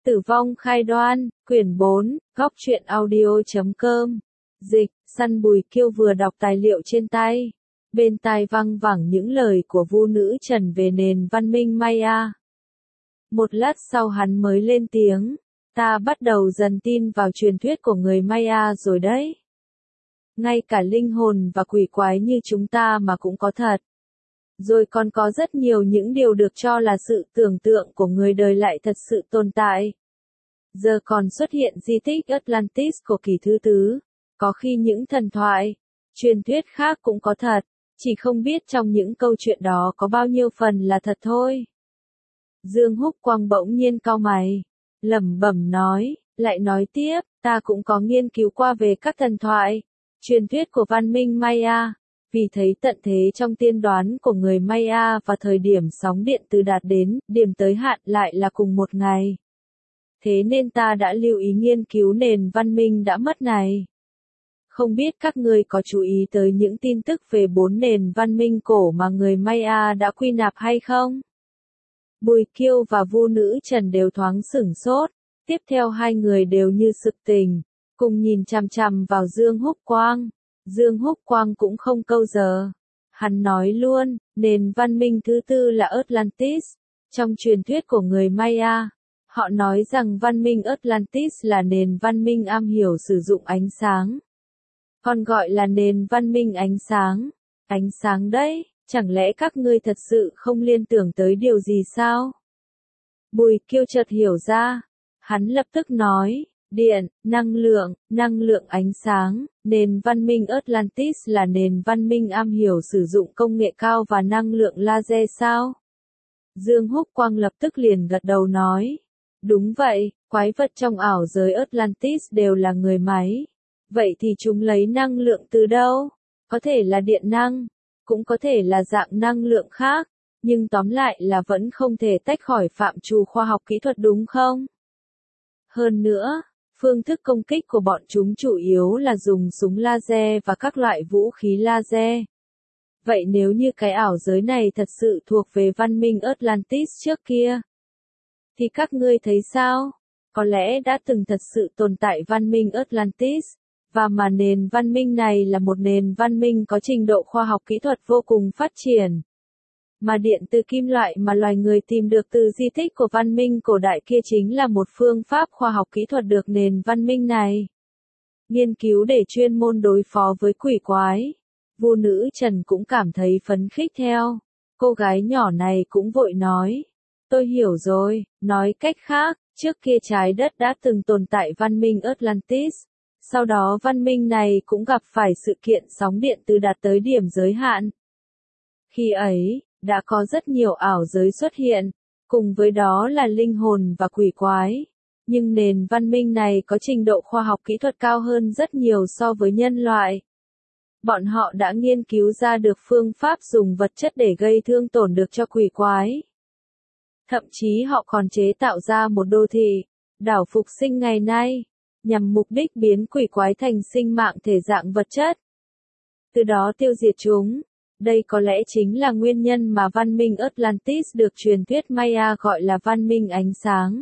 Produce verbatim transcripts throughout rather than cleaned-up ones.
Tử vong khai đoan, quyển bốn, góc truyện audio chấm com. Dịch, Săn Bùi Kiêu vừa đọc tài liệu trên tay. Bên tai văng vẳng những lời của Vu Nữ Trần về nền văn minh Maya. Một lát sau hắn mới lên tiếng. Ta bắt đầu dần tin vào truyền thuyết của người Maya rồi đấy. Ngay cả linh hồn và quỷ quái như chúng ta mà cũng có thật. Rồi còn có rất nhiều những điều được cho là sự tưởng tượng của người đời lại thật sự tồn tại. Giờ còn xuất hiện di tích Atlantis của kỷ thứ tứ. Có khi những thần thoại, truyền thuyết khác cũng có thật, chỉ không biết trong những câu chuyện đó có bao nhiêu phần là thật thôi. Dương Húc Quang bỗng nhiên cau mày, lẩm bẩm nói, lại nói tiếp, ta cũng có nghiên cứu qua về các thần thoại, truyền thuyết của văn minh Maya. Vì thấy tận thế trong tiên đoán của người Maya và thời điểm sóng điện từ đạt đến, điểm tới hạn lại là cùng một ngày. Thế nên ta đã lưu ý nghiên cứu nền văn minh đã mất này. Không biết các ngươi có chú ý tới những tin tức về bốn nền văn minh cổ mà người Maya đã quy nạp hay không? Bùi Kiêu và Vu Nữ Trần đều thoáng sửng sốt, tiếp theo hai người đều như sực tỉnh, cùng nhìn chằm chằm vào Dương Húc Quang. Dương Húc Quang cũng không câu giờ. Hắn nói luôn, nền văn minh thứ tư là Atlantis. Trong truyền thuyết của người Maya, họ nói rằng văn minh Atlantis là nền văn minh am hiểu sử dụng ánh sáng. Còn gọi là nền văn minh ánh sáng. Ánh sáng đấy, chẳng lẽ các ngươi thật sự không liên tưởng tới điều gì sao? Bùi Kiêu chợt hiểu ra. Hắn lập tức nói, điện, năng lượng, năng lượng ánh sáng, nền văn minh Atlantis là nền văn minh am hiểu sử dụng công nghệ cao và năng lượng laser sao? Dương Húc Quang lập tức liền gật đầu nói, đúng vậy, quái vật trong ảo giới Atlantis đều là người máy. Vậy thì chúng lấy năng lượng từ đâu? Có thể là điện năng, cũng có thể là dạng năng lượng khác, nhưng tóm lại là vẫn không thể tách khỏi phạm trù khoa học kỹ thuật đúng không? Hơn nữa, phương thức công kích của bọn chúng chủ yếu là dùng súng laser và các loại vũ khí laser. Vậy nếu như cái ảo giới này thật sự thuộc về văn minh Atlantis trước kia, thì các ngươi thấy sao? Có lẽ đã từng thật sự tồn tại văn minh Atlantis, và mà nền văn minh này là một nền văn minh có trình độ khoa học kỹ thuật vô cùng phát triển. Mà điện từ kim loại mà loài người tìm được từ di tích của văn minh cổ đại kia chính là một phương pháp khoa học kỹ thuật được nền văn minh này nghiên cứu để chuyên môn đối phó với quỷ quái. Vu Nữ Trần cũng cảm thấy phấn khích theo. Cô gái nhỏ này cũng vội nói, tôi hiểu rồi, nói cách khác, trước kia trái đất đã từng tồn tại văn minh Atlantis. Sau đó văn minh này cũng gặp phải sự kiện sóng điện từ đạt tới điểm giới hạn. Khi ấy, đã có rất nhiều ảo giới xuất hiện, cùng với đó là linh hồn và quỷ quái. Nhưng nền văn minh này có trình độ khoa học kỹ thuật cao hơn rất nhiều so với nhân loại. Bọn họ đã nghiên cứu ra được phương pháp dùng vật chất để gây thương tổn được cho quỷ quái. Thậm chí họ còn chế tạo ra một đô thị, đảo phục sinh ngày nay, nhằm mục đích biến quỷ quái thành sinh mạng thể dạng vật chất. Từ đó tiêu diệt chúng. Đây có lẽ chính là nguyên nhân mà văn minh Atlantis được truyền thuyết Maya gọi là văn minh ánh sáng.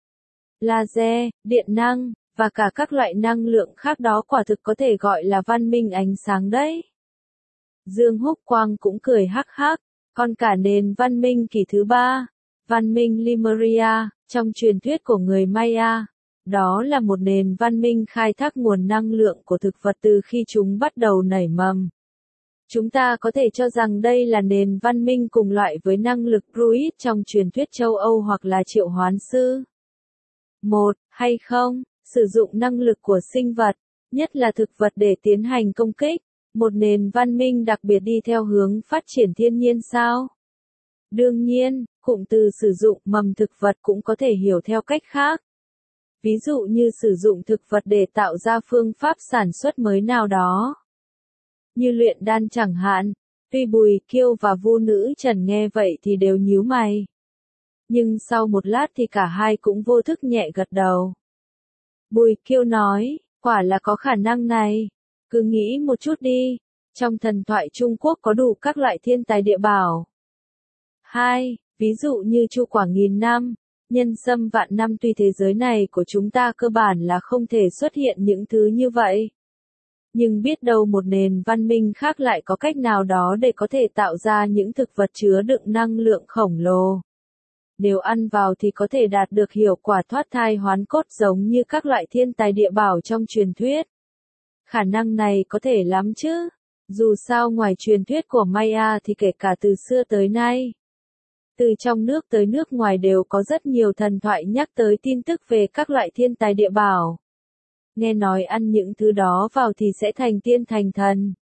Laser, điện năng, và cả các loại năng lượng khác đó quả thực có thể gọi là văn minh ánh sáng đấy. Dương Húc Quang cũng cười hắc hắc, còn cả nền văn minh kỷ thứ ba, văn minh Lemuria, trong truyền thuyết của người Maya. Đó là một nền văn minh khai thác nguồn năng lượng của thực vật từ khi chúng bắt đầu nảy mầm. Chúng ta có thể cho rằng đây là nền văn minh cùng loại với năng lực Druid trong truyền thuyết châu Âu hoặc là triệu hoán sư. Một, hay không, sử dụng năng lực của sinh vật, nhất là thực vật để tiến hành công kích, một nền văn minh đặc biệt đi theo hướng phát triển thiên nhiên sao? Đương nhiên, cụm từ sử dụng mầm thực vật cũng có thể hiểu theo cách khác. Ví dụ như sử dụng thực vật để tạo ra phương pháp sản xuất mới nào đó. Như luyện đan chẳng hạn. Tuy Bùi Kiêu và Vu Nữ Trần nghe vậy thì đều nhíu mày. Nhưng sau một lát thì cả hai cũng vô thức nhẹ gật đầu. Bùi Kiêu nói, quả là có khả năng này. Cứ nghĩ một chút đi. Trong thần thoại Trung Quốc có đủ các loại thiên tài địa bảo. Hai, ví dụ như chu quả nghìn năm. Nhân xâm vạn năm tuy thế giới này của chúng ta cơ bản là không thể xuất hiện những thứ như vậy. Nhưng biết đâu một nền văn minh khác lại có cách nào đó để có thể tạo ra những thực vật chứa đựng năng lượng khổng lồ. Nếu ăn vào thì có thể đạt được hiệu quả thoát thai hoán cốt giống như các loại thiên tài địa bảo trong truyền thuyết. Khả năng này có thể lắm chứ. Dù sao ngoài truyền thuyết của Maya thì kể cả từ xưa tới nay, từ trong nước tới nước ngoài đều có rất nhiều thần thoại nhắc tới tin tức về các loại thiên tài địa bảo. Nghe nói ăn những thứ đó vào thì sẽ thành tiên thành thần.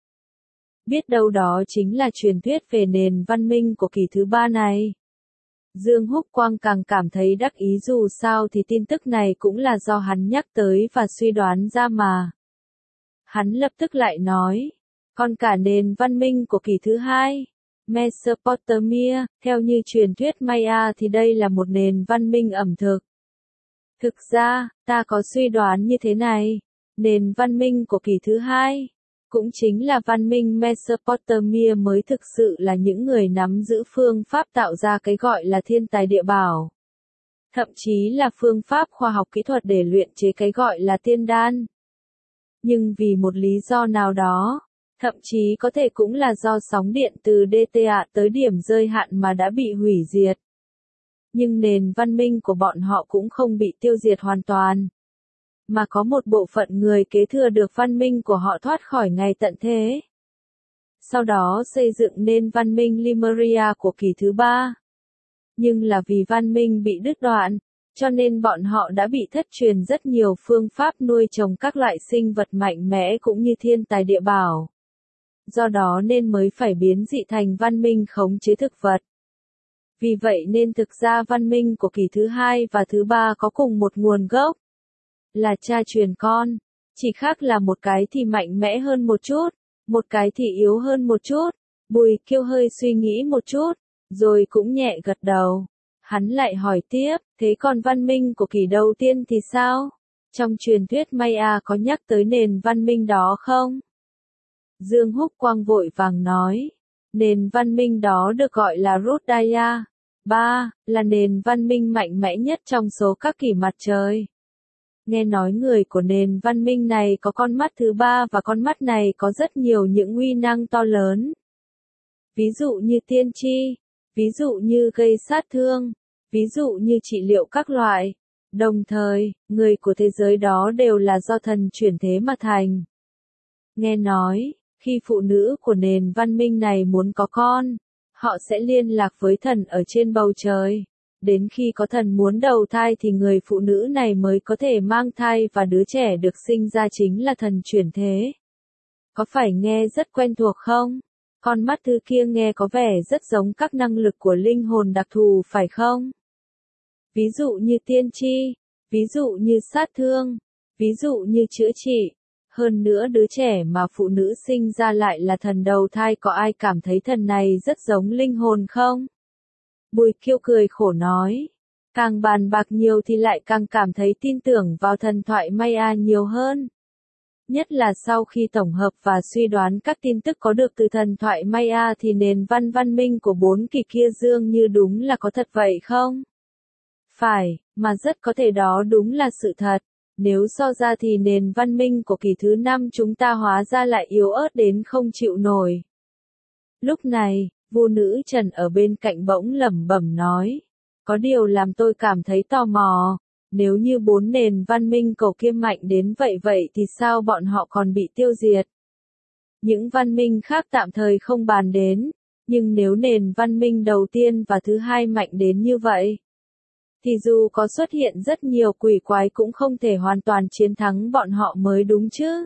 Biết đâu đó chính là truyền thuyết về nền văn minh của kỷ thứ ba này. Dương Húc Quang càng cảm thấy đắc ý dù sao thì tin tức này cũng là do hắn nhắc tới và suy đoán ra mà. Hắn lập tức lại nói, còn cả nền văn minh của kỷ thứ hai, Mesopotamia, theo như truyền thuyết Maya thì đây là một nền văn minh ẩm thực. Thực ra, ta có suy đoán như thế này, nền văn minh của kỷ thứ hai, cũng chính là văn minh Mesopotamia mới thực sự là những người nắm giữ phương pháp tạo ra cái gọi là thiên tài địa bảo. Thậm chí là phương pháp khoa học kỹ thuật để luyện chế cái gọi là tiên đan. Nhưng vì một lý do nào đó, thậm chí có thể cũng là do sóng điện từ đê tê a tới điểm rơi hạn mà đã bị hủy diệt. Nhưng nền văn minh của bọn họ cũng không bị tiêu diệt hoàn toàn, mà có một bộ phận người kế thừa được văn minh của họ thoát khỏi ngày tận thế. Sau đó xây dựng nên văn minh Lemuria của kỷ thứ ba. Nhưng là vì văn minh bị đứt đoạn, cho nên bọn họ đã bị thất truyền rất nhiều phương pháp nuôi trồng các loại sinh vật mạnh mẽ cũng như thiên tài địa bảo. Do đó nên mới phải biến dị thành văn minh khống chế thực vật. Vì vậy nên thực ra văn minh của kỷ thứ hai và thứ ba có cùng một nguồn gốc, là cha truyền con, chỉ khác là một cái thì mạnh mẽ hơn một chút, một cái thì yếu hơn một chút. Bùi Kiêu hơi suy nghĩ một chút, rồi cũng nhẹ gật đầu. Hắn lại hỏi tiếp, thế còn văn minh của kỷ đầu tiên thì sao? Trong truyền thuyết Maya có nhắc tới nền văn minh đó không? Dương Húc Quang vội vàng nói, nền văn minh đó được gọi là Rudaya. Ba, là nền văn minh mạnh mẽ nhất trong số các kỷ mặt trời. Nghe nói người của nền văn minh này có con mắt thứ ba và con mắt này có rất nhiều những uy năng to lớn. Ví dụ như tiên tri, ví dụ như gây sát thương, ví dụ như trị liệu các loại. Đồng thời, người của thế giới đó đều là do thần chuyển thế mà thành. Nghe nói, khi phụ nữ của nền văn minh này muốn có con, họ sẽ liên lạc với thần ở trên bầu trời. Đến khi có thần muốn đầu thai thì người phụ nữ này mới có thể mang thai và đứa trẻ được sinh ra chính là thần chuyển thế. Có phải nghe rất quen thuộc không? Con mắt thứ kia nghe có vẻ rất giống các năng lực của linh hồn đặc thù phải không? Ví dụ như tiên tri, ví dụ như sát thương, ví dụ như chữa trị. Hơn nữa đứa trẻ mà phụ nữ sinh ra lại là thần đầu thai, có ai cảm thấy thần này rất giống linh hồn không? Bùi Kiêu cười khổ nói, càng bàn bạc nhiều thì lại càng cảm thấy tin tưởng vào thần thoại Maya nhiều hơn. Nhất là sau khi tổng hợp và suy đoán các tin tức có được từ thần thoại Maya thì nền văn văn minh của bốn kỳ kia dường như đúng là có thật vậy không? Phải, mà rất có thể đó đúng là sự thật. Nếu so ra thì nền văn minh của kỳ thứ năm chúng ta hóa ra lại yếu ớt đến không chịu nổi. Lúc này, Vu nữ Trần ở bên cạnh bỗng lẩm bẩm nói, có điều làm tôi cảm thấy tò mò, nếu như bốn nền văn minh cổ kia mạnh đến vậy vậy thì sao bọn họ còn bị tiêu diệt? Những văn minh khác tạm thời không bàn đến, nhưng nếu nền văn minh đầu tiên và thứ hai mạnh đến như vậy, thì dù có xuất hiện rất nhiều quỷ quái cũng không thể hoàn toàn chiến thắng bọn họ mới đúng chứ.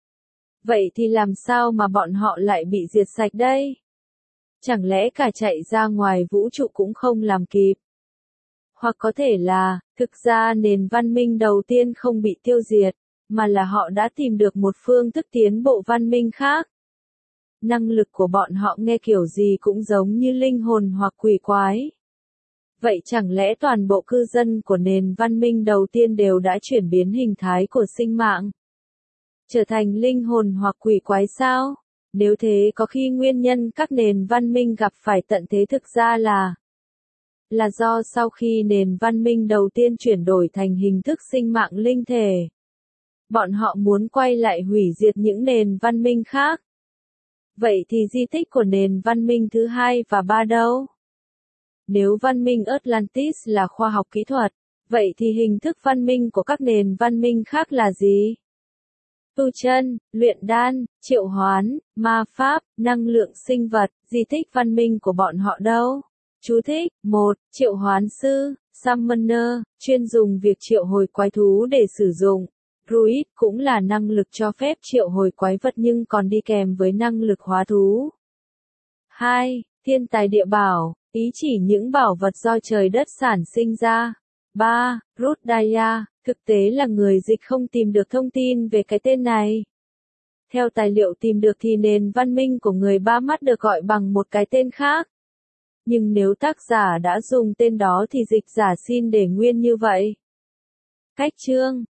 Vậy thì làm sao mà bọn họ lại bị diệt sạch đây? Chẳng lẽ cả chạy ra ngoài vũ trụ cũng không làm kịp? Hoặc có thể là, thực ra nền văn minh đầu tiên không bị tiêu diệt, mà là họ đã tìm được một phương thức tiến bộ văn minh khác. Năng lực của bọn họ nghe kiểu gì cũng giống như linh hồn hoặc quỷ quái. Vậy chẳng lẽ toàn bộ cư dân của nền văn minh đầu tiên đều đã chuyển biến hình thái của sinh mạng, trở thành linh hồn hoặc quỷ quái sao? Nếu thế có khi nguyên nhân các nền văn minh gặp phải tận thế thực ra là là do sau khi nền văn minh đầu tiên chuyển đổi thành hình thức sinh mạng linh thể, bọn họ muốn quay lại hủy diệt những nền văn minh khác. Vậy thì di tích của nền văn minh thứ hai và ba đâu? Nếu văn minh Atlantis là khoa học kỹ thuật, vậy thì hình thức văn minh của các nền văn minh khác là gì? Tu chân, luyện đan, triệu hoán, ma pháp, năng lượng sinh vật, di tích văn minh của bọn họ đâu? Chú thích: một. Triệu hoán sư, summoner, chuyên dùng việc triệu hồi quái thú để sử dụng. Druid cũng là năng lực cho phép triệu hồi quái vật nhưng còn đi kèm với năng lực hóa thú. hai. Thiên tài địa bảo, ý chỉ những bảo vật do trời đất sản sinh ra. ba. Rudaya, thực tế là người dịch không tìm được thông tin về cái tên này. Theo tài liệu tìm được thì nền văn minh của người ba mắt được gọi bằng một cái tên khác. Nhưng nếu tác giả đã dùng tên đó thì dịch giả xin để nguyên như vậy. Cách chương